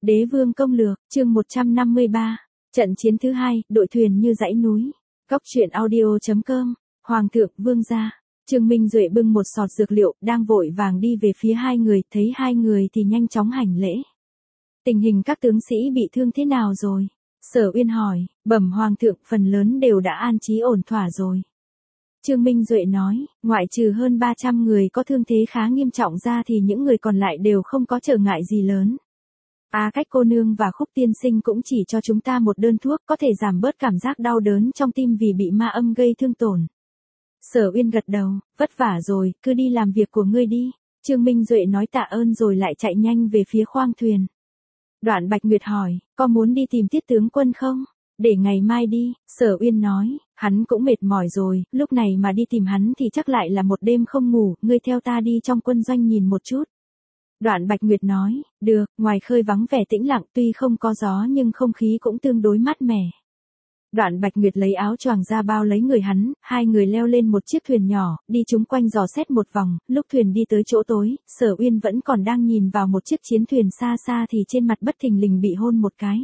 Đế vương công lược, chương 153. Trận chiến thứ hai, đội thuyền như dãy núi. Góc truyện audio.com. Hoàng thượng, vương gia. Trương Minh Duệ bưng một sọt dược liệu, đang vội vàng đi về phía hai người, thấy hai người thì nhanh chóng hành lễ. Tình hình các tướng sĩ bị thương thế nào rồi? Sở Uyên hỏi, bẩm hoàng thượng, phần lớn đều đã an trí ổn thỏa rồi. Trương Minh Duệ nói, ngoại trừ hơn 300 người có thương thế khá nghiêm trọng ra thì những người còn lại đều không có trở ngại gì lớn. Cách cô nương và Khúc tiên sinh cũng chỉ cho chúng ta một đơn thuốc có thể giảm bớt cảm giác đau đớn trong tim vì bị ma âm gây thương tổn. Sở Uyên gật đầu, vất vả rồi, cứ đi làm việc của ngươi đi. Trương Minh Duệ nói tạ ơn rồi lại chạy nhanh về phía khoang thuyền. Đoạn Bạch Nguyệt hỏi, có muốn đi tìm Tiết tướng quân không? Để ngày mai đi, Sở Uyên nói, hắn cũng mệt mỏi rồi, lúc này mà đi tìm hắn thì chắc lại là một đêm không ngủ, ngươi theo ta đi trong quân doanh nhìn một chút. Đoạn Bạch Nguyệt nói, được, ngoài khơi vắng vẻ tĩnh lặng tuy không có gió nhưng không khí cũng tương đối mát mẻ. Đoạn Bạch Nguyệt lấy áo choàng ra bao lấy người hắn, hai người leo lên một chiếc thuyền nhỏ, đi chúng quanh dò xét một vòng, lúc thuyền đi tới chỗ tối, Sở Uyên vẫn còn đang nhìn vào một chiếc chiến thuyền xa xa thì trên mặt bất thình lình bị hôn một cái.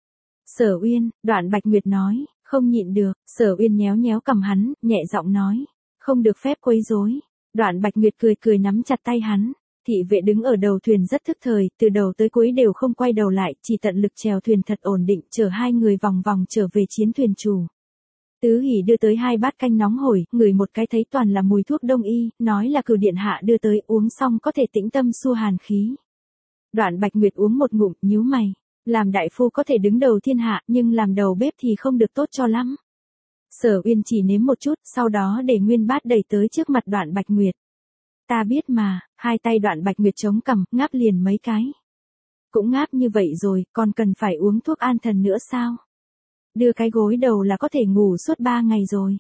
Sở Uyên, Đoạn Bạch Nguyệt nói, không nhịn được, Sở Uyên nhéo nhéo cằm hắn, nhẹ giọng nói, không được phép quấy rối. Đoạn Bạch Nguyệt cười cười nắm chặt tay hắn. Thị vệ đứng ở đầu thuyền rất thức thời, từ đầu tới cuối đều không quay đầu lại, chỉ tận lực chèo thuyền thật ổn định, chở hai người vòng vòng trở về chiến thuyền chủ. Tứ Hỷ đưa tới 2 bát canh nóng hổi, ngửi một cái thấy toàn là mùi thuốc đông y, nói là Cửu điện hạ đưa tới, uống xong có thể tĩnh tâm xua hàn khí. Đoạn Bạch Nguyệt uống một ngụm, nhíu mày, làm đại phu có thể đứng đầu thiên hạ, nhưng làm đầu bếp thì không được tốt cho lắm. Sở Uyên chỉ nếm một chút, sau đó để nguyên bát đẩy tới trước mặt Đoạn Bạch Nguyệt. Ta biết mà, hai tay Đoạn Bạch Nguyệt chống cằm, ngáp liền mấy cái. Cũng ngáp như vậy rồi, còn cần phải uống thuốc an thần nữa sao? Đưa cái gối đầu là có thể ngủ suốt 3 ngày rồi.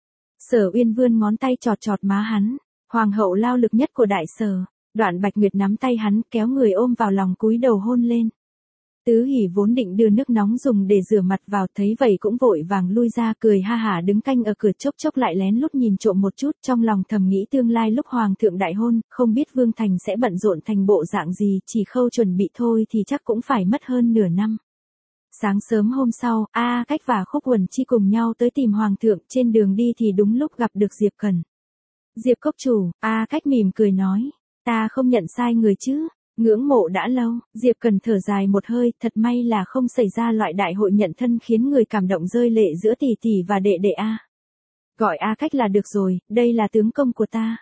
Sở Uyên vươn ngón tay chọt chọt má hắn, hoàng hậu lao lực nhất của đại sở. Đoạn Bạch Nguyệt nắm tay hắn, kéo người ôm vào lòng cúi đầu hôn lên. Tứ Hỷ vốn định đưa nước nóng dùng để rửa mặt vào, thấy vậy cũng vội vàng lui ra, cười ha hả đứng canh ở cửa, chốc chốc lại lén lút nhìn trộm một chút, trong lòng thầm nghĩ tương lai lúc hoàng thượng đại hôn, không biết Vương Thành sẽ bận rộn thành bộ dạng gì, chỉ khâu chuẩn bị thôi thì chắc cũng phải mất hơn nửa năm. Sáng sớm hôm sau, Cách và Khúc Uẩn Chi cùng nhau tới tìm hoàng thượng, trên đường đi thì đúng lúc gặp được Diệp Cần. Diệp cốc chủ, Cách mỉm cười nói, ta không nhận sai người chứ? Ngưỡng mộ đã lâu, Diệp Cần thở dài một hơi, thật may là không xảy ra loại đại hội nhận thân khiến người cảm động rơi lệ giữa tỷ tỷ và đệ đệ A. Gọi Cách là được rồi, đây là tướng công của ta.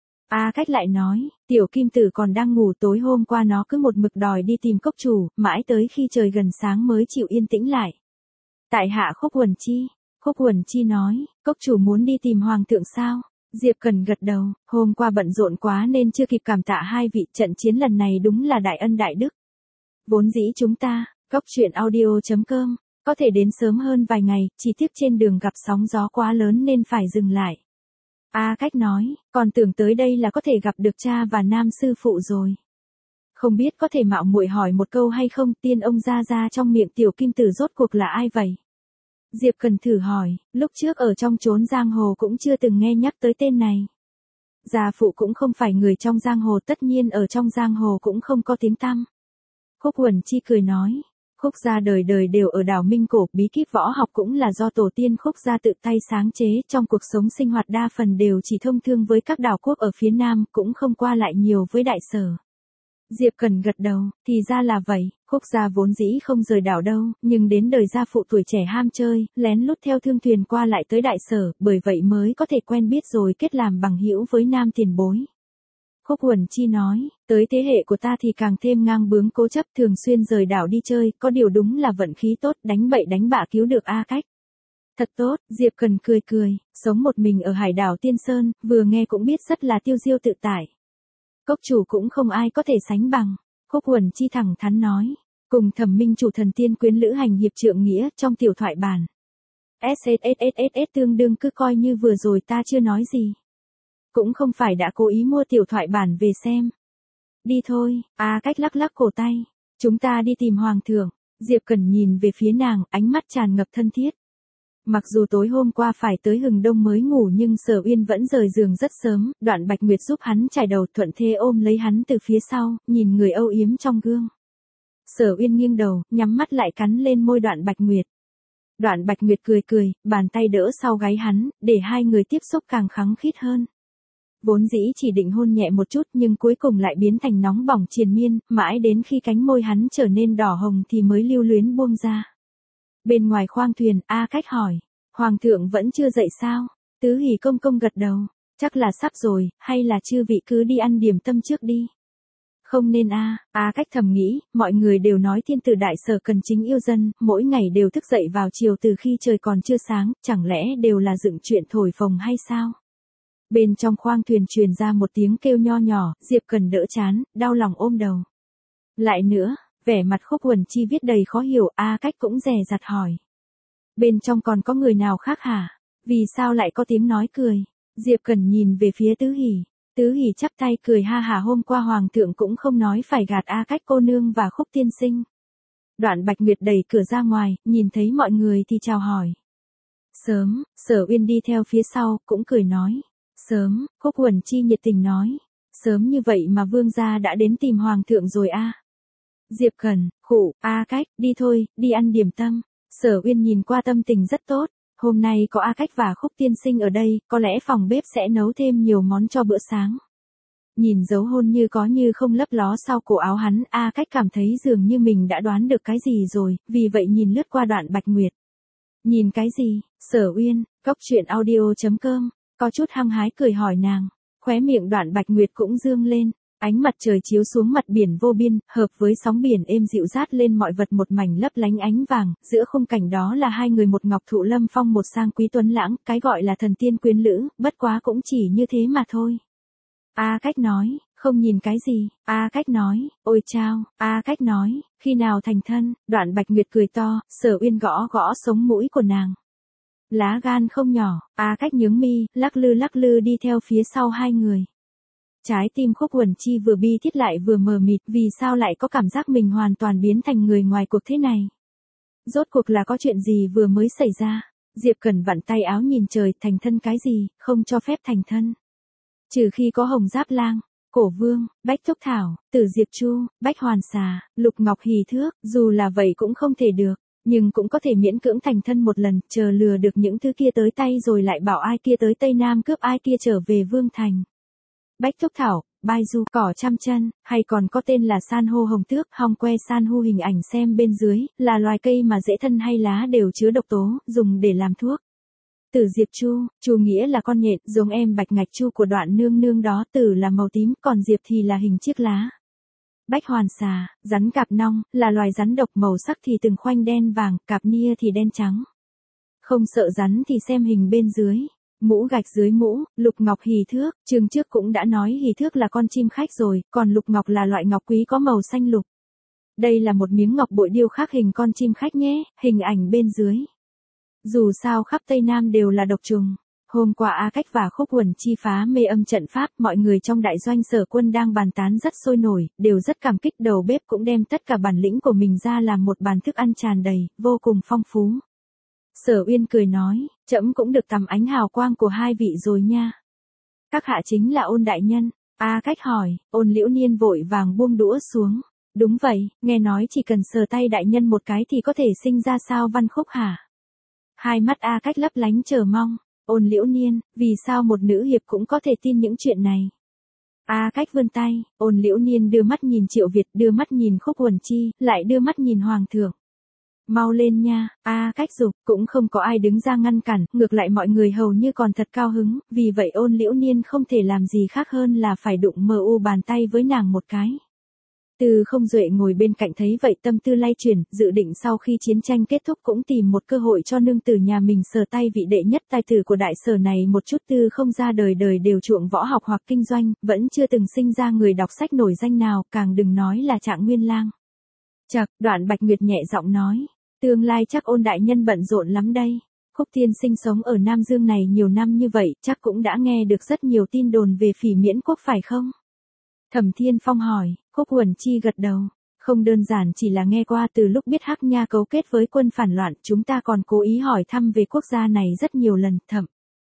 Cách lại nói, tiểu kim tử còn đang ngủ, tối hôm qua nó cứ một mực đòi đi tìm cốc chủ, mãi tới khi trời gần sáng mới chịu yên tĩnh lại. Tại hạ Khúc Uẩn Chi. Khúc Uẩn Chi nói, cốc chủ muốn đi tìm hoàng thượng sao? Diệp Cần gật đầu, hôm qua bận rộn quá nên chưa kịp cảm tạ hai vị, trận chiến lần này đúng là đại ân đại đức. Vốn dĩ chúng ta, góc truyện audio.com, có thể đến sớm hơn vài ngày, chỉ tiếc trên đường gặp sóng gió quá lớn nên phải dừng lại. Cách nói, còn tưởng tới đây là có thể gặp được cha và nam sư phụ rồi. Không biết có thể mạo muội hỏi một câu hay không, tiên ông ra trong miệng tiểu kim tử rốt cuộc là ai vậy? Diệp Cần thử hỏi, lúc trước ở trong chốn giang hồ cũng chưa từng nghe nhắc tới tên này. Gia phụ cũng không phải người trong giang hồ, tất nhiên ở trong giang hồ cũng không có tiếng tăm. Khúc Uẩn Chi cười nói, Khúc gia đời đời đều ở đảo Minh Cổ, bí kíp võ học cũng là do tổ tiên Khúc gia tự tay sáng chế, trong cuộc sống sinh hoạt đa phần đều chỉ thông thương với các đảo quốc ở phía nam, cũng không qua lại nhiều với đại sở. Diệp Cần gật đầu, thì ra là vậy, Khúc gia vốn dĩ không rời đảo đâu, nhưng đến đời gia phụ tuổi trẻ ham chơi, lén lút theo thương thuyền qua lại tới đại sở, bởi vậy mới có thể quen biết rồi kết làm bằng hữu với nam tiền bối. Khúc Uẩn Chi nói, tới thế hệ của ta thì càng thêm ngang bướng cố chấp, thường xuyên rời đảo đi chơi, có điều đúng là vận khí tốt, đánh bậy đánh bạ cứu được Cách. Thật tốt, Diệp Cần cười cười, sống một mình ở hải đảo Tiên Sơn, vừa nghe cũng biết rất là tiêu diêu tự tại. Cốc chủ cũng không ai có thể sánh bằng. Khúc Uẩn Chi thẳng thắn nói, cùng Thẩm Minh chủ thần tiên quyến lữ hành hiệp trượng nghĩa trong tiểu thoại bản. SSSSS tương đương, cứ coi như vừa rồi ta chưa nói gì. Cũng không phải đã cố ý mua tiểu thoại bản về xem. Đi thôi, Cách lắc lắc cổ tay. Chúng ta đi tìm hoàng thượng. Diệp Cần nhìn về phía nàng, ánh mắt tràn ngập thân thiết. Mặc dù tối hôm qua phải tới hừng đông mới ngủ nhưng Sở Uyên vẫn rời giường rất sớm, Đoạn Bạch Nguyệt giúp hắn chải đầu, thuận thế ôm lấy hắn từ phía sau, nhìn người âu yếm trong gương. Sở Uyên nghiêng đầu, nhắm mắt lại cắn lên môi Đoạn Bạch Nguyệt. Đoạn Bạch Nguyệt cười cười, bàn tay đỡ sau gáy hắn, để hai người tiếp xúc càng khăng khít hơn. Vốn dĩ chỉ định hôn nhẹ một chút nhưng cuối cùng lại biến thành nóng bỏng triền miên, mãi đến khi cánh môi hắn trở nên đỏ hồng thì mới lưu luyến buông ra. Bên ngoài khoang thuyền, A Cách hỏi, Hoàng thượng vẫn chưa dậy sao? Tứ Hỷ công công gật đầu, chắc là sắp rồi, hay là chư vị cứ đi ăn điểm tâm trước đi. Không nên A Cách thầm nghĩ, mọi người đều nói thiên tử đại sở cần chính yêu dân, mỗi ngày đều thức dậy vào chiều từ khi trời còn chưa sáng, chẳng lẽ đều là dựng chuyện thổi phồng hay sao? Bên trong khoang thuyền truyền ra một tiếng kêu nho nhỏ, Diệp Cần đỡ chán, đau lòng ôm đầu. Lại nữa, vẻ mặt Khúc Uẩn Chi viết đầy khó hiểu, A Cách cũng dè dặt hỏi. Bên trong còn có người nào khác hả? Vì sao lại có tiếng nói cười? Diệp Cần nhìn về phía Tứ Hỷ. Tứ Hỷ chắp tay cười ha hả, hôm qua Hoàng thượng cũng không nói phải gạt A Cách cô nương và Khúc tiên sinh. Đoạn Bạch Nguyệt đẩy cửa ra ngoài, nhìn thấy mọi người thì chào hỏi. Sớm, Sở Uyên đi theo phía sau, cũng cười nói. Sớm, Khúc Uẩn Chi nhiệt tình nói. Sớm như vậy mà vương gia đã đến tìm Hoàng thượng rồi a. Diệp Cần, khụ, A Cách, đi thôi, đi ăn điểm tâm. Sở Uyên nhìn qua tâm tình rất tốt. Hôm nay có A Cách và Khúc tiên sinh ở đây, có lẽ phòng bếp sẽ nấu thêm nhiều món cho bữa sáng. Nhìn dấu hôn như có như không lấp ló sau cổ áo hắn, A Cách cảm thấy dường như mình đã đoán được cái gì rồi, vì vậy nhìn lướt qua Đoạn Bạch Nguyệt. Nhìn cái gì? Sở Uyên, coctruyện.audio.com, có chút hăng hái cười hỏi nàng. Khóe miệng Đoạn Bạch Nguyệt cũng dương lên. Ánh mặt trời chiếu xuống mặt biển vô biên, hợp với sóng biển êm dịu dát lên mọi vật một mảnh lấp lánh ánh vàng, giữa khung cảnh đó là hai người, một ngọc thụ lâm phong một sang quý tuấn lãng, cái gọi là thần tiên quyến lữ, bất quá cũng chỉ như thế mà thôi. A Cách nói, không nhìn cái gì, A Cách nói, ôi chao, A Cách nói, khi nào thành thân? Đoạn Bạch Nguyệt cười to, Sở Uyên gõ gõ sống mũi của nàng. Lá gan không nhỏ, A Cách nhướng mi, lắc lư đi theo phía sau hai người. Trái tim Khúc Uẩn Chi vừa bi thiết lại vừa mờ mịt, vì sao lại có cảm giác mình hoàn toàn biến thành người ngoài cuộc thế này? Rốt cuộc là có chuyện gì vừa mới xảy ra? Diệp Cần vặn tay áo nhìn trời, thành thân cái gì, không cho phép thành thân. Trừ khi có Hồng Giáp Lang, Cổ Vương, Bách Thúc Thảo, Tử Diệp Chu, Bách Hoàn Xà, Lục Ngọc Hỷ Thước, dù là vậy cũng không thể được, nhưng cũng có thể miễn cưỡng thành thân một lần, chờ lừa được những thứ kia tới tay rồi lại bảo ai kia tới Tây Nam cướp ai kia trở về Vương Thành. Bách Thúc Thảo, Bai Du, Cỏ Trăm Chân, hay còn có tên là san hô hồng tước, hong que san hô, hình ảnh xem bên dưới, là loài cây mà rễ thân hay lá đều chứa độc tố, dùng để làm thuốc. Tử Diệp Chu, Chu nghĩa là con nhện, giống em Bạch Ngạch Chu của Đoạn nương nương đó, Tử là màu tím, còn Diệp thì là hình chiếc lá. Bách Hoàn Xà, rắn cạp nong, là loài rắn độc, màu sắc thì từng khoanh đen vàng, cạp nia thì đen trắng. Không sợ rắn thì xem hình bên dưới. Mũ gạch dưới mũ, Lục Ngọc Hỷ Thước, chương trước cũng đã nói Hỷ Thước là con chim khách rồi, còn Lục Ngọc là loại ngọc quý có màu xanh lục. Đây là một miếng ngọc bội điêu khắc hình con chim khách nhé, hình ảnh bên dưới. Dù sao khắp Tây Nam đều là độc trùng. Hôm qua A Cách và Khúc Uẩn Chi phá mê âm trận pháp, mọi người trong đại doanh Sở Quân đang bàn tán rất sôi nổi, đều rất cảm kích, đầu bếp cũng đem tất cả bản lĩnh của mình ra làm một bàn thức ăn tràn đầy, vô cùng phong phú. Sở Uyên cười nói, trẫm cũng được tầm ánh hào quang của hai vị rồi nha. Các hạ chính là Ôn đại nhân. A Cách hỏi, Ôn Liễu Niên vội vàng buông đũa xuống. Đúng vậy, nghe nói chỉ cần sờ tay đại nhân một cái thì có thể sinh ra sao văn khúc hả? Hai mắt A Cách lấp lánh chờ mong. Ôn Liễu Niên, vì sao một nữ hiệp cũng có thể tin những chuyện này? A Cách vươn tay, Ôn Liễu Niên đưa mắt nhìn Triệu Việt, đưa mắt nhìn Khúc Uẩn Chi, lại đưa mắt nhìn Hoàng thượng. Mau lên nha, A Cách giục, cũng không có ai đứng ra ngăn cản, ngược lại mọi người hầu như còn thật cao hứng, vì vậy Ôn Liễu Niên không thể làm gì khác hơn là phải đụng mờ u bàn tay với nàng một cái. Từ Không Duệ ngồi bên cạnh thấy vậy tâm tư lay chuyển, dự định sau khi chiến tranh kết thúc cũng tìm một cơ hội cho nương tử nhà mình sờ tay vị đệ nhất tài tử của đại sở này một chút. Từ Không ra đời đời đều chuộng võ học hoặc kinh doanh, vẫn chưa từng sinh ra người đọc sách nổi danh nào, càng đừng nói là Trạng Nguyên Lang. Chậc, Đoạn Bạch Nguyệt nhẹ giọng nói, tương lai chắc Ôn đại nhân bận rộn lắm đây. Khúc tiên sinh sống ở Nam Dương này nhiều năm như vậy, chắc cũng đã nghe được rất nhiều tin đồn về Phỉ Miễn quốc phải không? Thẩm Thiên Phong hỏi. Khúc Uẩn Chi gật đầu. Không đơn giản chỉ là nghe qua, từ lúc biết Hắc Nha cấu kết với quân phản loạn, chúng ta còn cố ý hỏi thăm về quốc gia này rất nhiều lần. Thẩm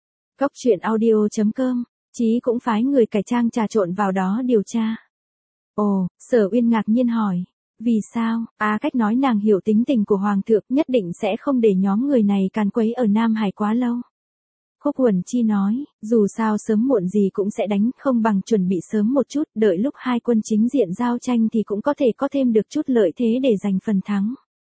Coctruyện.audio.com, Chí cũng phái người cải trang trà trộn vào đó điều tra. Ồ, Sở Uyên ngạc nhiên hỏi. Vì sao? Cách nói nàng hiểu tính tình của Hoàng thượng, nhất định sẽ không để nhóm người này càn quấy ở Nam Hải quá lâu. Khúc Uẩn Chi nói, dù sao sớm muộn gì cũng sẽ đánh, không bằng chuẩn bị sớm một chút, đợi lúc hai quân chính diện giao tranh thì cũng có thể có thêm được chút lợi thế để giành phần thắng.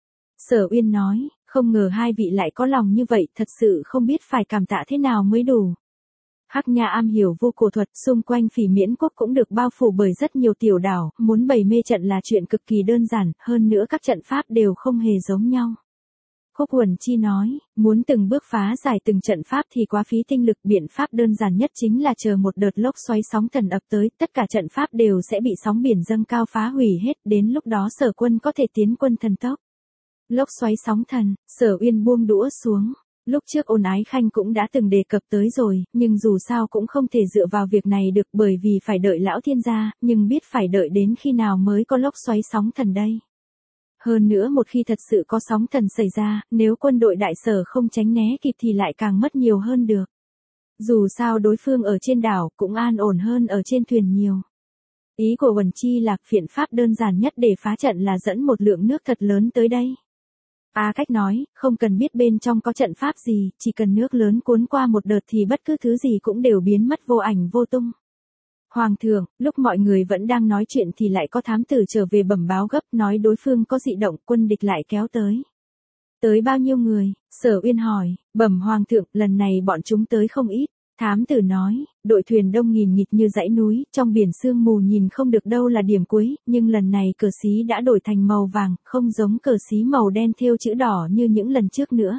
Sở Uyên nói, không ngờ hai vị lại có lòng như vậy, thật sự không biết phải cảm tạ thế nào mới đủ. Hắc Nha am hiểu vô cổ thuật, xung quanh Phỉ Miễn quốc cũng được bao phủ bởi rất nhiều tiểu đảo, muốn bày mê trận là chuyện cực kỳ đơn giản, hơn nữa các trận pháp đều không hề giống nhau. Khúc Uẩn Chi nói, muốn từng bước phá giải từng trận pháp thì quá phí tinh lực, biện pháp đơn giản nhất chính là chờ một đợt lốc xoáy sóng thần ập tới, tất cả trận pháp đều sẽ bị sóng biển dâng cao phá hủy hết, đến lúc đó Sở quân có thể tiến quân thần tốc. Lốc xoáy sóng thần, Sở Uyên buông đũa xuống. Lúc trước Ôn Ái Khanh cũng đã từng đề cập tới rồi, nhưng dù sao cũng không thể dựa vào việc này được bởi vì phải đợi lão thiên gia, nhưng biết phải đợi đến khi nào mới có lốc xoáy sóng thần đây. Hơn nữa một khi thật sự có sóng thần xảy ra, nếu quân đội đại Sở không tránh né kịp thì lại càng mất nhiều hơn được. Dù sao đối phương ở trên đảo cũng an ổn hơn ở trên thuyền nhiều. Ý của Uẩn Chi là biện pháp đơn giản nhất để phá trận là dẫn một lượng nước thật lớn tới đây. Cách nói, không cần biết bên trong có trận pháp gì, chỉ cần nước lớn cuốn qua một đợt thì bất cứ thứ gì cũng đều biến mất vô ảnh vô tung. Hoàng thượng, lúc mọi người vẫn đang nói chuyện thì lại có thám tử trở về bẩm báo gấp, nói đối phương có dị động, quân địch lại kéo tới. Tới bao nhiêu người? Sở Uyên hỏi, bẩm Hoàng thượng, lần này bọn chúng tới không ít. Thám tử nói, đội thuyền đông nghìn nghịt như dãy núi, trong biển sương mù nhìn không được đâu là điểm cuối, nhưng lần này cờ xí đã đổi thành màu vàng, không giống cờ xí màu đen thêu chữ đỏ như những lần trước nữa.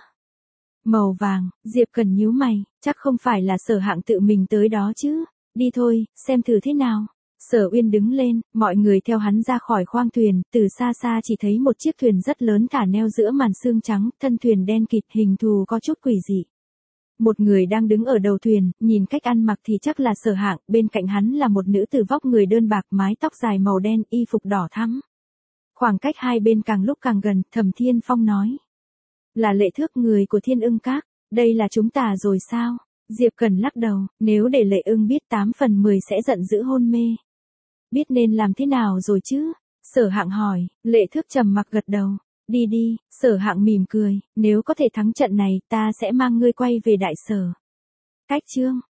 Màu vàng, Diệp Cần nhíu mày, chắc không phải là Sở Hạng tự mình tới đó chứ. Đi thôi, xem thử thế nào. Sở Uyên đứng lên, mọi người theo hắn ra khỏi khoang thuyền, từ xa xa chỉ thấy một chiếc thuyền rất lớn thả neo giữa màn sương trắng, thân thuyền đen kịt, hình thù có chút quỷ dị. Một người đang đứng ở đầu thuyền, nhìn cách ăn mặc thì chắc là Sở Hạng, bên cạnh hắn là một nữ tử vóc người đơn bạc, mái tóc dài màu đen, y phục đỏ thắm. Khoảng cách hai bên càng lúc càng gần, Thẩm Thiên Phong nói. Là Lệ Thước, người của Thiên Ưng Các, đây là chúng ta rồi sao? Diệp Cần lắc đầu, nếu để Lệ Ưng biết 8 phần 10 sẽ giận dữ hôn mê. Biết nên làm thế nào rồi chứ? Sở Hạng hỏi, Lệ Thước trầm mặc gật đầu. Đi đi, Sở Hạng mỉm cười, nếu có thể thắng trận này ta sẽ mang ngươi quay về đại Sở. Cách chương